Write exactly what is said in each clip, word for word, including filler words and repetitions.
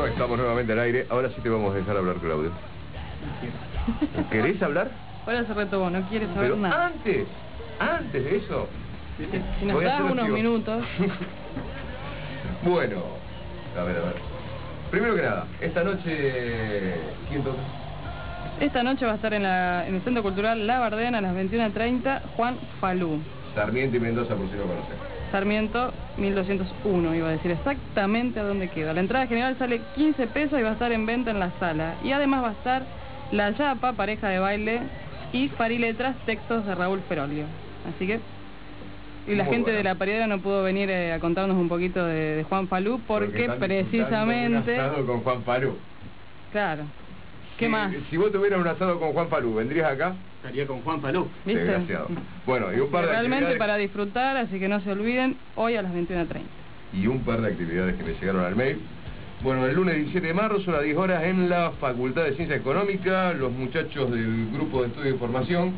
estamos nuevamente al aire. Ahora sí te vamos a dejar hablar, Claudio. ¿Querés hablar? Ahora se retomó, no quiere saber Pero nada. antes, antes de eso... Si, si nos voy a das hacer unos así. minutos. Bueno, a ver, a ver. Primero que nada, esta noche... ¿Quién toca? Esta noche va a estar en, la, en el Centro Cultural La Bardena a las veintiuna treinta, Juan Falú. Sarmiento y Mendoza, por si no conocen. Sarmiento mil doscientos uno, iba a decir exactamente a dónde queda. La entrada general sale quince pesos y va a estar en venta en la sala. Y además va a estar La Yapa, pareja de baile, y Pariletras, textos de Raúl Ferolio. Así que... Y la Muy gente bueno. de La Paridera no pudo venir eh, a contarnos un poquito de, de Juan Falú porque, están precisamente... un asado con Juan Falú. Claro. ¿Qué si, más? Si vos tuvieras un asado con Juan Falú, ¿vendrías acá? Estaría con Juan Falú. ¿Viste? Desgraciado. Bueno, y un par de Realmente actividades... para disfrutar, así que no se olviden, hoy a las veintiuna treinta. Y un par de actividades que me llegaron al mail. Bueno, el lunes diecisiete de marzo a las diez horas en la Facultad de Ciencia Económica, los muchachos del Grupo de Estudio de Información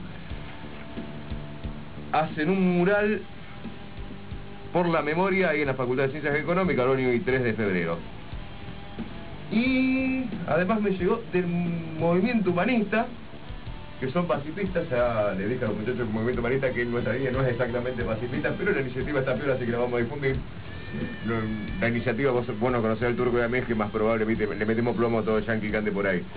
hacen un mural por la memoria ahí en la Facultad de Ciencias Económicas, el uno y tres de febrero. Y además me llegó del movimiento humanista, que son pacifistas. Ya le dije a los muchachos del movimiento humanista que nuestra línea no es exactamente pacifista, pero la iniciativa está peor, así que la vamos a difundir. La iniciativa, vos, bueno, conocer al Turco y a mí, es que más probable, ¿viste? Le metemos plomo a todo yankee que ande por ahí.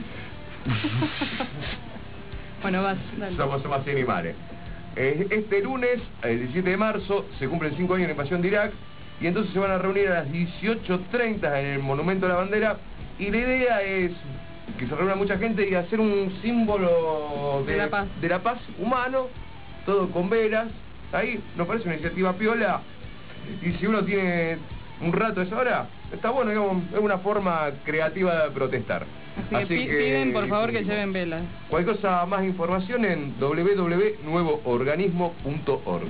Bueno, vas, dale. Somos, somos así animales. Este lunes, el diecisiete de marzo, se cumplen cinco años de la invasión de Irak, y entonces se van a reunir a las dieciocho treinta en el Monumento a la Bandera, y la idea es que se reúna mucha gente y hacer un símbolo de, de, la, paz. de la paz humano, todo con velas. Ahí nos parece una iniciativa piola, y si uno tiene un rato a esa hora, está bueno, digamos, es una forma creativa de protestar. Así, Así que, que piden por favor que difundimos. lleven velas. Cualquier cosa, más información en w w w punto nuevo organismo punto org.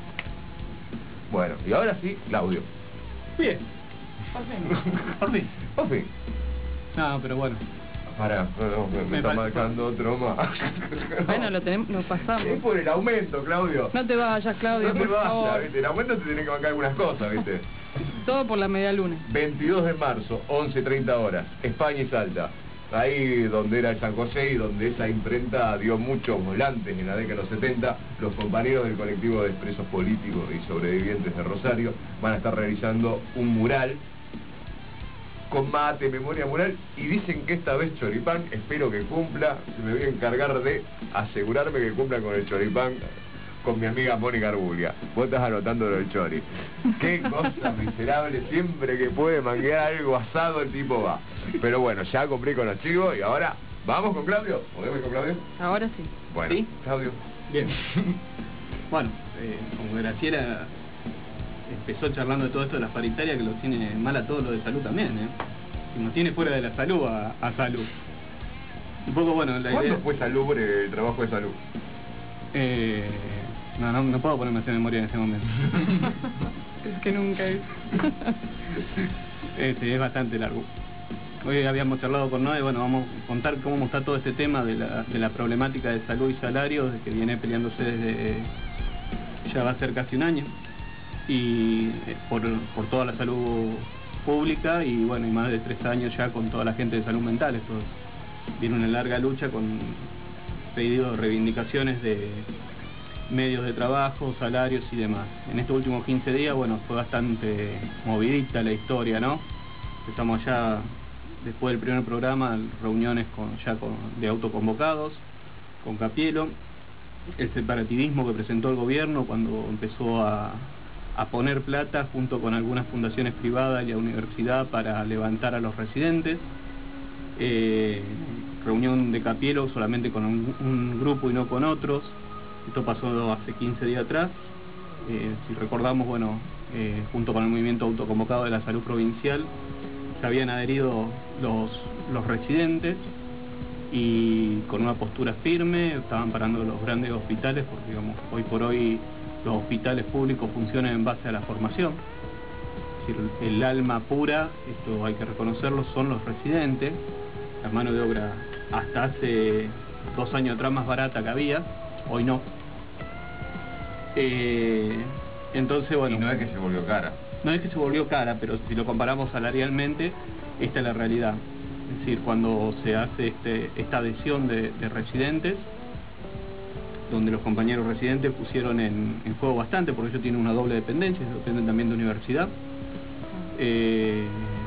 Bueno, y ahora sí, Claudio. Bien. Por fin. Por fin. Por fin. No, pero bueno. Pará, no, me, me Me está parece- marcando otro más. Bueno, lo tenemos, lo pasamos. Es por el aumento, Claudio. No te vayas, Claudio, No te por vayas, favor. ¿viste? El aumento te tiene que bancar algunas cosas, ¿viste? Todo por la media luna. veintidós de marzo, once treinta horas, España y Salta. Ahí donde era el San José y donde esa imprenta dio muchos volantes en la década de los setenta, los compañeros del colectivo de expresos políticos y sobrevivientes de Rosario van a estar realizando un mural con mate, memoria mural, y dicen que esta vez choripán, espero que cumpla. Me voy a encargar de asegurarme que cumpla con el choripán con mi amiga Mónica Argulia. Vos estás anotando lo del chori. Qué cosa miserable, siempre que puede manguear algo asado el tipo va. Pero bueno, ya cumplí con los chivos y ahora vamos con Claudio. ¿Podemos ir con Claudio? Ahora sí. Bueno, ¿Sí? Claudio. Bien. Bueno, eh, como Graciela empezó charlando de todo esto de las paritarias, que los tiene mal a todos los de salud también, ¿eh? Y nos tiene fuera de la salud a, a salud. Un poco, bueno, la ¿Cuándo idea... fue salubre el trabajo de salud? Eh, no, no, no puedo ponerme a hacer memoria en este momento. Es que nunca es. Eh, sí, es bastante largo. Hoy habíamos charlado con Noé, bueno, vamos a contar cómo está todo este tema de la, de la problemática de salud y salarios, de que viene peleándose desde, ya va a ser casi un año, y eh, por, por toda la salud pública, y bueno, y más de tres años ya con toda la gente de salud mental. Esto es- viene una larga lucha con pedidos de reivindicaciones de medios de trabajo, salarios y demás. En estos últimos quince días, bueno, fue bastante movidita la historia, ¿no? Empezamos ya, después del primer programa, reuniones con, ya con, de autoconvocados, con Capielo, el separativismo que presentó el gobierno cuando empezó a, a poner plata junto con algunas fundaciones privadas y la universidad para levantar a los residentes. Eh, reunión de Capielo solamente con un, un grupo y no con otros. Esto pasó hace quince días atrás. Eh, si recordamos, bueno, eh, junto con el movimiento autoconvocado de la salud provincial, se habían adherido los, los residentes y con una postura firme estaban parando los grandes hospitales, porque digamos, hoy por hoy los hospitales públicos funcionan en base a la formación. Es decir, el alma pura, esto hay que reconocerlo, son los residentes. La mano de obra hasta hace dos años atrás más barata que había, hoy no. Eh, entonces, bueno... Y no es que se volvió cara. no es que se volvió cara, pero si lo comparamos salarialmente, esta es la realidad. Es decir, cuando se hace este, esta adhesión de, de residentes, donde los compañeros residentes pusieron en, en juego bastante, porque ellos tienen una doble dependencia, dependen también de universidad. Eh,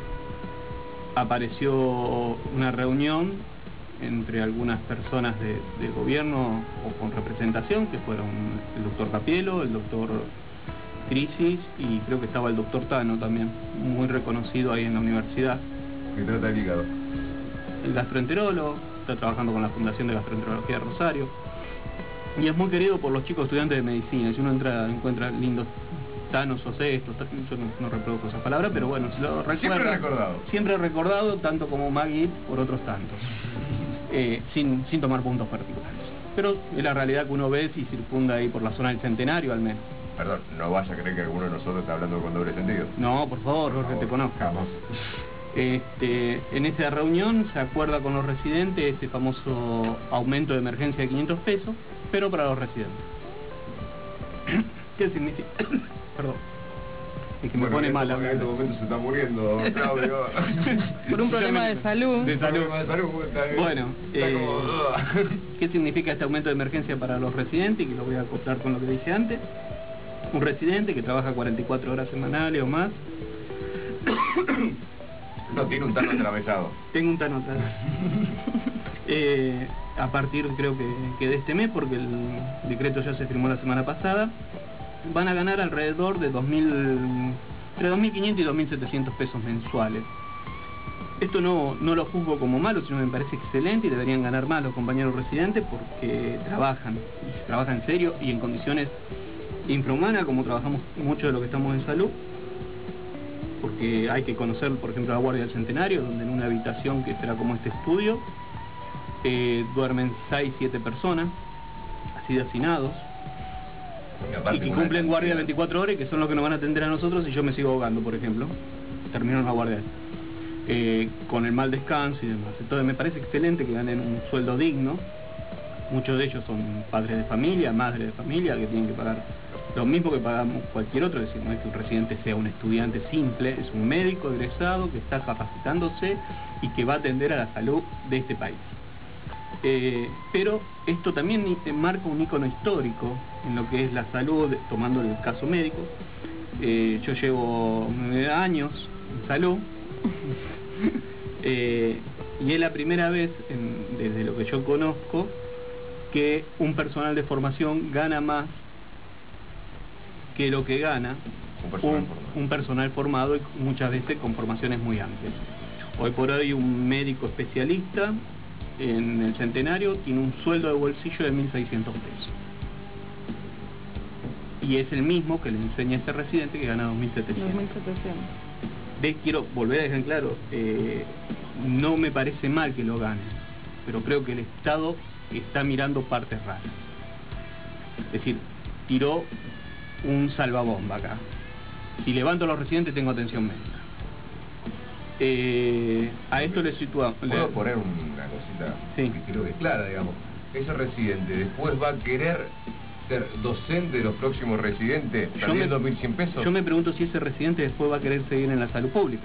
apareció una reunión entre algunas personas de, de gobierno o con representación, que fueron el doctor Capielo, el doctor Crisis y creo que estaba el doctor Tano también, muy reconocido ahí en la universidad. ¿Qué trata el hígado? El gastroenterólogo, está trabajando con la Fundación de Gastroenterología de Rosario. Y es muy querido por los chicos estudiantes de medicina. Si uno entra, encuentra lindos tanos o cestos, yo no, no reproduzco esa palabra, pero bueno, se lo recuerda. Siempre recordado. Siempre recordado, tanto como Maggie por otros tantos. Eh, sin, sin tomar puntos particulares. Pero es la realidad que uno ve si circunda ahí por la zona del Centenario al menos. Perdón, no vaya a creer que alguno de nosotros está hablando con doble sentido. No, por favor, Jorge, te conozco. Vamos. Este, en esa reunión se acuerda con los residentes este famoso aumento de emergencia de quinientos pesos, pero para los residentes. ¿Qué significa? Perdón. Es que Bueno, me pone mal. En este momento se está muriendo, Claudio. Por un problema de salud. De salud. De salud está, Bueno, está eh, como... ¿qué significa este aumento de emergencia para los residentes? Y que lo voy a acoplar con lo que dije antes. Un residente que trabaja cuarenta y cuatro horas semanales o más. No, tiene un tano atravesado. Tengo un tano atravesado. eh, a partir, creo que, que de este mes, porque el decreto ya se firmó la semana pasada, van a ganar alrededor de dos mil, entre dos mil quinientos y dos mil setecientos pesos mensuales. Esto no, no lo juzgo como malo, sino me parece excelente y deberían ganar más los compañeros residentes porque trabajan, y se trabaja en serio y en condiciones infrahumanas, como trabajamos mucho de lo que estamos en salud, porque hay que conocer, por ejemplo, la Guardia del Centenario, donde en una habitación que será como este estudio, eh, duermen seis, siete personas, así de hacinados, y, y que cumplen guardia veinticuatro horas y que son los que nos van a atender a nosotros si yo me sigo ahogando, por ejemplo. Termino en la guardia. Eh, con el mal descanso y demás. Entonces me parece excelente que ganen un sueldo digno. Muchos de ellos son padres de familia, madres de familia, que tienen que pagar lo mismo que pagamos cualquier otro. Es decir, no es que un residente sea un estudiante simple, es un médico egresado que está capacitándose y que va a atender a la salud de este país. Eh, pero esto también marca un ícono histórico en lo que es la salud, tomando el caso médico. Eh, yo llevo años en salud eh, y es la primera vez, en, desde lo que yo conozco, que un personal de formación gana más que lo que gana un personal, un, un personal formado y muchas veces con formaciones muy amplias. Hoy por hoy un médico especialista en el Centenario tiene un sueldo de bolsillo de mil seiscientos pesos. Y es el mismo que le enseña a este residente que gana dos mil setecientos. dos mil setecientos. De, quiero volver a dejar en claro, eh, no me parece mal que lo gane, pero creo que el Estado está mirando partes raras. Es decir, tiró un salvabomba acá. Si levanto a los residentes tengo atención médica. Eh, a esto le situamos. ¿Puedo le... poner una cosita sí. que creo que es clara, digamos? Ese residente después va a querer ser docente de los próximos residentes perdiendo mil cien pesos. Yo me pregunto si ese residente después va a querer seguir en la salud pública.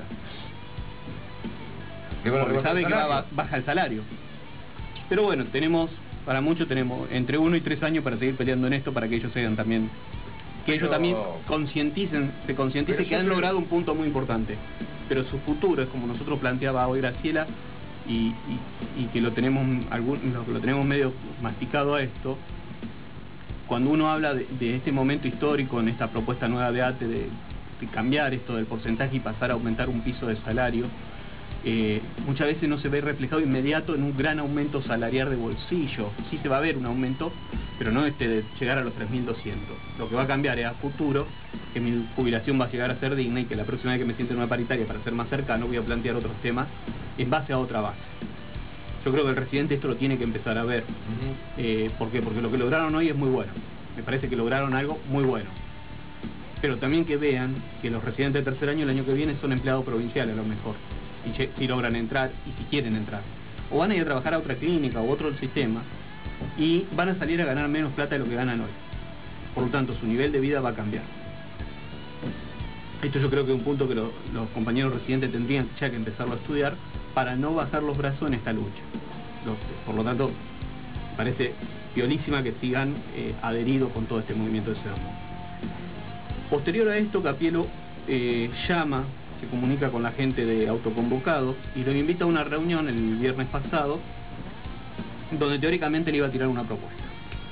Porque sabe que va, baja el salario. Pero bueno, tenemos, para muchos tenemos entre uno y tres años para seguir peleando en esto, para que ellos sean también, que pero, ellos también concienticen, se concienticen que han creo... logrado un punto muy importante. Pero su futuro es como nosotros planteaba hoy Graciela, y, y, y que lo tenemos, algún, lo, lo tenemos medio masticado a esto. Cuando uno habla de, de este momento histórico, en esta propuesta nueva de ATE, de, de cambiar esto del porcentaje y pasar a aumentar un piso de salario, eh, muchas veces no se ve reflejado inmediato en un gran aumento salarial de bolsillo. Sí se va a ver un aumento, pero no este de llegar a los tres mil doscientos. Lo que va a cambiar es a futuro, que mi jubilación va a llegar a ser digna y que la próxima vez que me siente en una paritaria para ser más cercano voy a plantear otros temas en base a otra base. Yo creo que el residente esto lo tiene que empezar a ver. Uh-huh. eh, ¿Por qué? Porque lo que lograron hoy es muy bueno. Me parece que lograron algo muy bueno. Pero también que vean que los residentes de tercer año el año que viene son empleados provinciales a lo mejor. Si, si logran entrar y si quieren entrar. O van a ir a trabajar a otra clínica o otro sistema y van a salir a ganar menos plata de lo que ganan hoy. Por lo tanto, su nivel de vida va a cambiar. Esto yo creo que es un punto que lo, los compañeros residentes tendrían ya que empezarlo a estudiar para no bajar los brazos en esta lucha. Los, por lo tanto, parece piolísima que sigan eh, adheridos con todo este movimiento de Cerro. Posterior a esto, Capielo eh, llama, se comunica con la gente de autoconvocados y lo invita a una reunión el viernes pasado, donde teóricamente le iba a tirar una propuesta.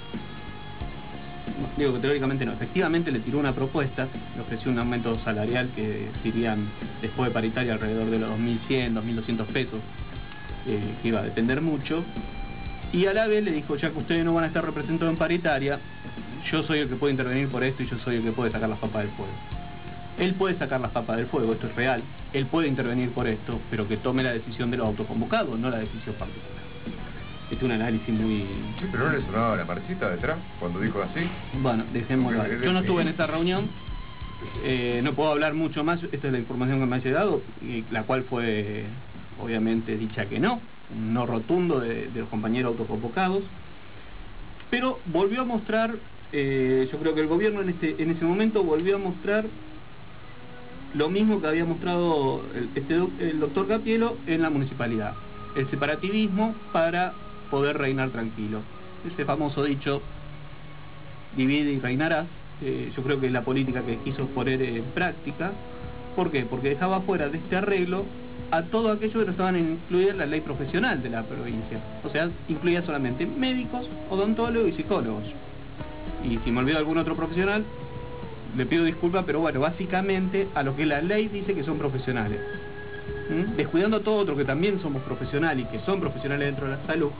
Digo que teóricamente no, efectivamente le tiró una propuesta, le ofreció un aumento salarial que serían después de paritaria alrededor de los dos mil cien, dos mil doscientos pesos, eh, que iba a depender mucho, y a la vez le dijo, ya que ustedes no van a estar representados en paritaria, yo soy el que puede intervenir por esto y yo soy el que puede sacar las papas del fuego. Él puede sacar las papas del fuego, esto es real, él puede intervenir por esto, pero que tome la decisión de los autoconvocados, no la decisión particular. Este es un análisis muy... Sí, pero ¿no le sonaba la marchita detrás cuando dijo así? Bueno, dejémoslo. Yo no estuve en esa reunión, eh, no puedo hablar mucho más, esta es la información que me ha llegado, y la cual fue obviamente dicha que no, un no rotundo de, de los compañeros autoconvocados, pero volvió a mostrar, eh, yo creo que el gobierno en, este, en ese momento volvió a mostrar lo mismo que había mostrado el, este, el doctor Capielo en la municipalidad, el separativismo para poder reinar tranquilo. Ese famoso dicho, divide y reinarás, eh, yo creo que es la política que quiso poner en práctica. ¿Por qué? Porque dejaba fuera de este arreglo a todo aquello que no estaban incluidos en la ley profesional de la provincia. O sea, incluía solamente médicos, odontólogos y psicólogos. Y si me olvido algún otro profesional, le pido disculpas, pero bueno, básicamente a lo que la ley dice que son profesionales. ¿Mm? Descuidando a todo otro que también somos profesionales y que son profesionales dentro de la salud,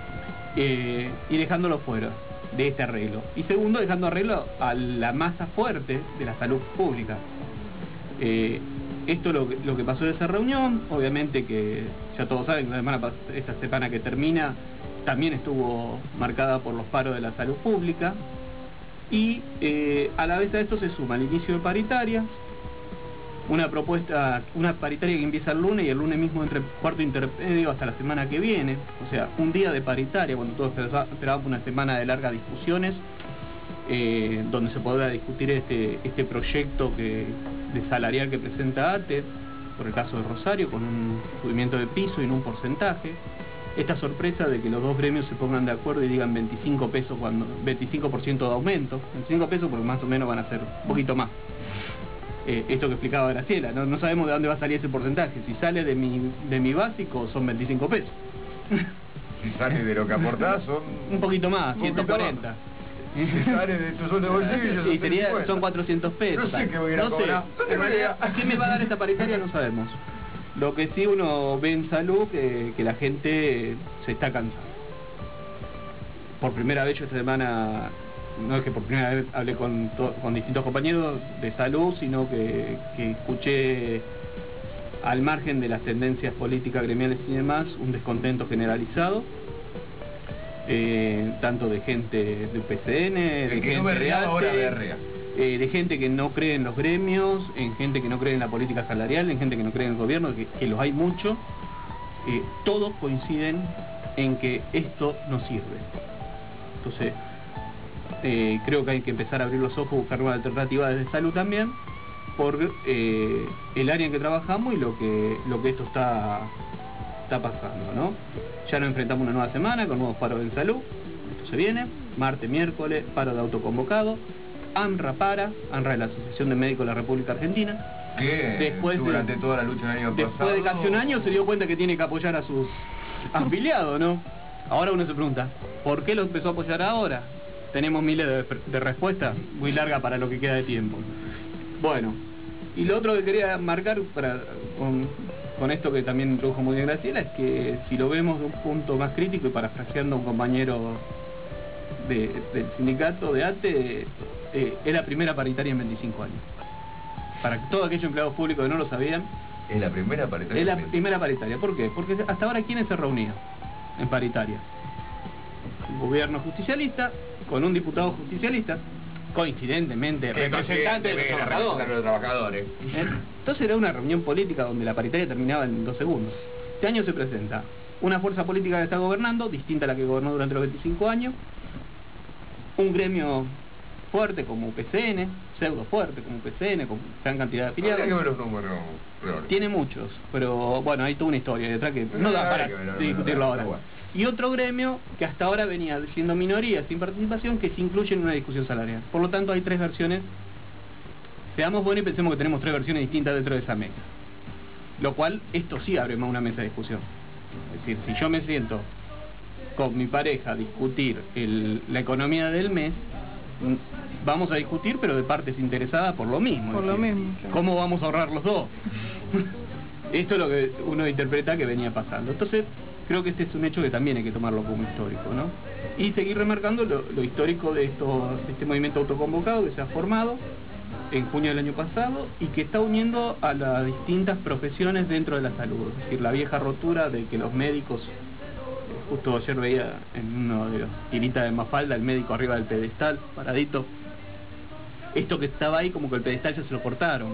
eh, y dejándolo fuera de este arreglo. Y segundo, dejando arreglo a la masa fuerte de la salud pública. Eh, esto es lo que, lo que pasó en esa reunión. Obviamente que ya todos saben que la semana, esta semana que termina también estuvo marcada por los paros de la salud pública. Y eh, a la vez a esto se suma el inicio de paritarias, una propuesta, una paritaria que empieza el lunes y el lunes mismo entre cuarto intermedio hasta la semana que viene, o sea, un día de paritaria, cuando todos esperábamos una semana de largas discusiones, eh, donde se podrá discutir este, este proyecto que, de salarial que presenta A T E, por el caso de Rosario, con un subimiento de piso y en un porcentaje. Esta sorpresa de que los dos gremios se pongan de acuerdo y digan veinticinco pesos cuando veinticinco por ciento de aumento, veinticinco pesos porque más o menos van a ser un poquito más. Eh, esto que explicaba Graciela, ¿no? No sabemos de dónde va a salir ese porcentaje. Si sale de mi, de mi básico son veinticinco pesos. Si sale de lo que aportás son... un poquito más, un ciento cuarenta. Más. Si sale de tu sueldo de bolsillo son y sería, son cuatrocientos pesos. No sé qué voy a ir a no cobrar. Sé. No tengo idea. ¿Qué me va a dar esta paritaria? No sabemos. Lo que sí uno ve en salud que, que la gente se está cansando. Por primera vez yo esta semana, no es que por primera vez hablé con, con distintos compañeros de salud, sino que, que escuché, al margen de las tendencias políticas, gremiales y demás, un descontento generalizado. Eh, tanto de gente de U P C N, de, de gente no de A T E, Eh, de gente que no cree en los gremios, en gente que no cree en la política salarial, en gente que no cree en el gobierno, que, que los hay mucho. Eh, todos coinciden en que esto no sirve. Entonces, eh, creo que hay que empezar a abrir los ojos, buscar una alternativa desde salud también, por eh, el área en que trabajamos y lo que, lo que esto está, está pasando, ¿no? Ya nos enfrentamos una nueva semana con nuevos paros en salud. Esto se viene, martes, miércoles, paro de autoconvocado. AMRA para, AMRA es la Asociación de Médicos de la República Argentina. Que después durante de, toda la lucha del año después pasado... Después de casi un año se dio cuenta que tiene que apoyar a sus afiliados, ¿no? Ahora uno se pregunta, ¿por qué lo empezó a apoyar ahora? Tenemos miles de, de respuestas, muy largas para lo que queda de tiempo. Bueno, y lo otro que quería marcar para, con, con esto que también introdujo muy bien Graciela, es que si lo vemos de un punto más crítico y parafraseando a un compañero de, del sindicato de A T E, Eh, es la primera paritaria en veinticinco años. Para todos aquellos empleados públicos que no lo sabían, es la primera paritaria. Es la primera paritaria. ¿Por qué? Porque hasta ahora ¿quiénes se reunían en paritaria? Un gobierno justicialista con un diputado justicialista, coincidentemente representante de los trabajadores. los trabajadores. Entonces era una reunión política donde la paritaria terminaba en dos segundos. Este año se presenta una fuerza política que está gobernando, distinta a la que gobernó durante los veinticinco años, un gremio fuerte como U P C N, pseudo fuerte, como P C N, con gran cantidad de afiliados. Habría que ver los números reales. Tiene muchos, pero bueno, hay toda una historia detrás que no da para discutirlo ahora. Y otro gremio que hasta ahora venía siendo minoría sin participación, que se incluye en una discusión salarial. Por lo tanto, hay tres versiones. Seamos buenos y pensemos que tenemos tres versiones distintas dentro de esa mesa. Lo cual, esto sí abre más una mesa de discusión. Es decir, si yo me siento con mi pareja a discutir el, la economía del mes, vamos a discutir, pero de partes interesadas por lo mismo. Por es lo decir, mismo. Claro. ¿cómo vamos a ahorrar los dos? Esto es lo que uno interpreta que venía pasando. Entonces, creo que este es un hecho que también hay que tomarlo como histórico, ¿no? Y seguir remarcando lo, lo histórico de, esto, de este movimiento autoconvocado que se ha formado en junio del año pasado y que está uniendo a las distintas profesiones dentro de la salud. Es decir, la vieja rotura de que los médicos, justo ayer veía en uno de los tiritas de Mafalda, el médico arriba del pedestal, paradito. Esto que estaba ahí, como que el pedestal ya se lo cortaron.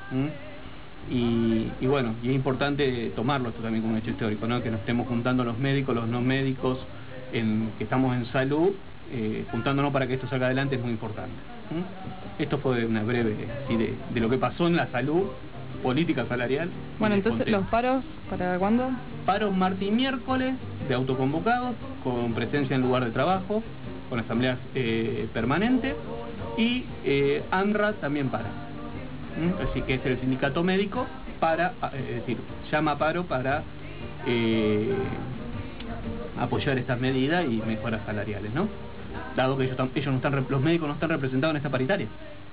Y, y bueno, y es importante tomarlo esto también como un hecho histórico, ¿no? Que nos estemos juntando los médicos, los no médicos, en, que estamos en salud, eh, juntándonos para que esto salga adelante es muy importante. ¿Mm? Esto fue una breve, así, de, de lo que pasó en la salud, política salarial. Bueno, entonces, ¿los paros para cuándo? Paros martes y miércoles de autoconvocados, con presencia en lugar de trabajo, con asambleas eh, permanentes, y eh, ANRA también para. ¿Mm? Así que es el sindicato médico para, es decir, llama a paro para eh, apoyar estas medidas y mejoras salariales, ¿no? Dado que ellos, ellos no están, los médicos no están representados en esta paritaria.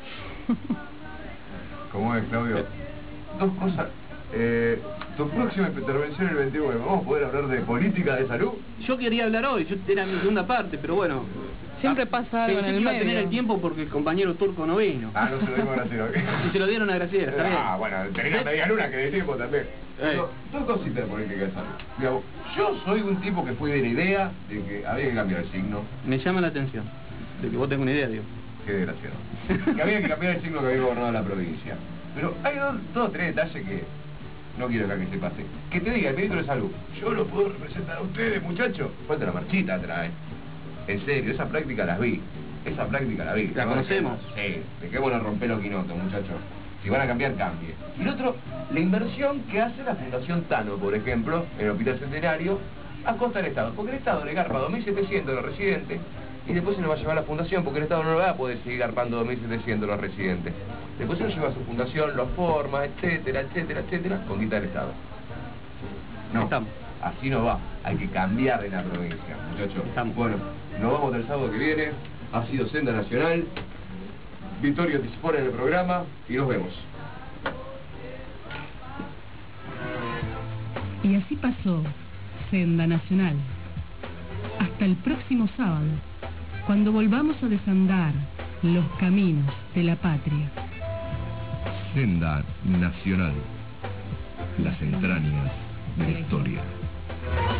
¿Cómo es, Claudio? Dos cosas. Eh, tu próxima intervención el veintiuno, ¿vamos a poder hablar de política de salud? Yo quería hablar hoy, yo era mi segunda parte, pero bueno. Siempre pasa algo en el que iba medio. a tener el tiempo porque el compañero turco no vino. Ah, no se lo dimos a Graciela, ¿ok? Y se lo dieron a Graciela, está bien. Ah, bueno, tenés la media luna que decimos también. Pero, dos cositas de política de salud. Digamos, yo soy un tipo que fui de la idea de que había que cambiar el signo. Me llama la atención, de que vos tengas una idea, digo. Qué desgraciado. Que había que cambiar el signo que había gobernado la provincia. Pero hay dos, dos o tres detalles que no quiero acá que se pase. Que te diga el ministro de Salud, yo lo puedo representar a ustedes, muchachos. Falta la marchita atrás, ¿eh? En serio, esa práctica las vi. Esa práctica la vi. ¿La ¿no? conocemos? Sí, dejémonos romper los quinotos, muchachos. Si van a cambiar, cambie. Y lo otro, la inversión que hace la Fundación Tano, por ejemplo, en el Hospital Centenario, a costa del Estado. Porque el Estado le garpa dos mil setecientos a los residentes y después se lo va a llevar a la Fundación porque el Estado no lo va a poder seguir garpando dos mil setecientos a los residentes. Después se lo lleva a su fundación, lo forma, etcétera, etcétera, etcétera, con guita del Estado. No, Estamos. así no va. Hay que cambiar en la provincia, muchachos. Estamos. Bueno, nos vamos del sábado que viene. Ha sido Senda Nacional. Vittorio Tisipone en el programa y nos vemos. Y así pasó Senda Nacional. Hasta el próximo sábado, cuando volvamos a desandar los caminos de la patria. Senda Nacional. Las entrañas de la historia.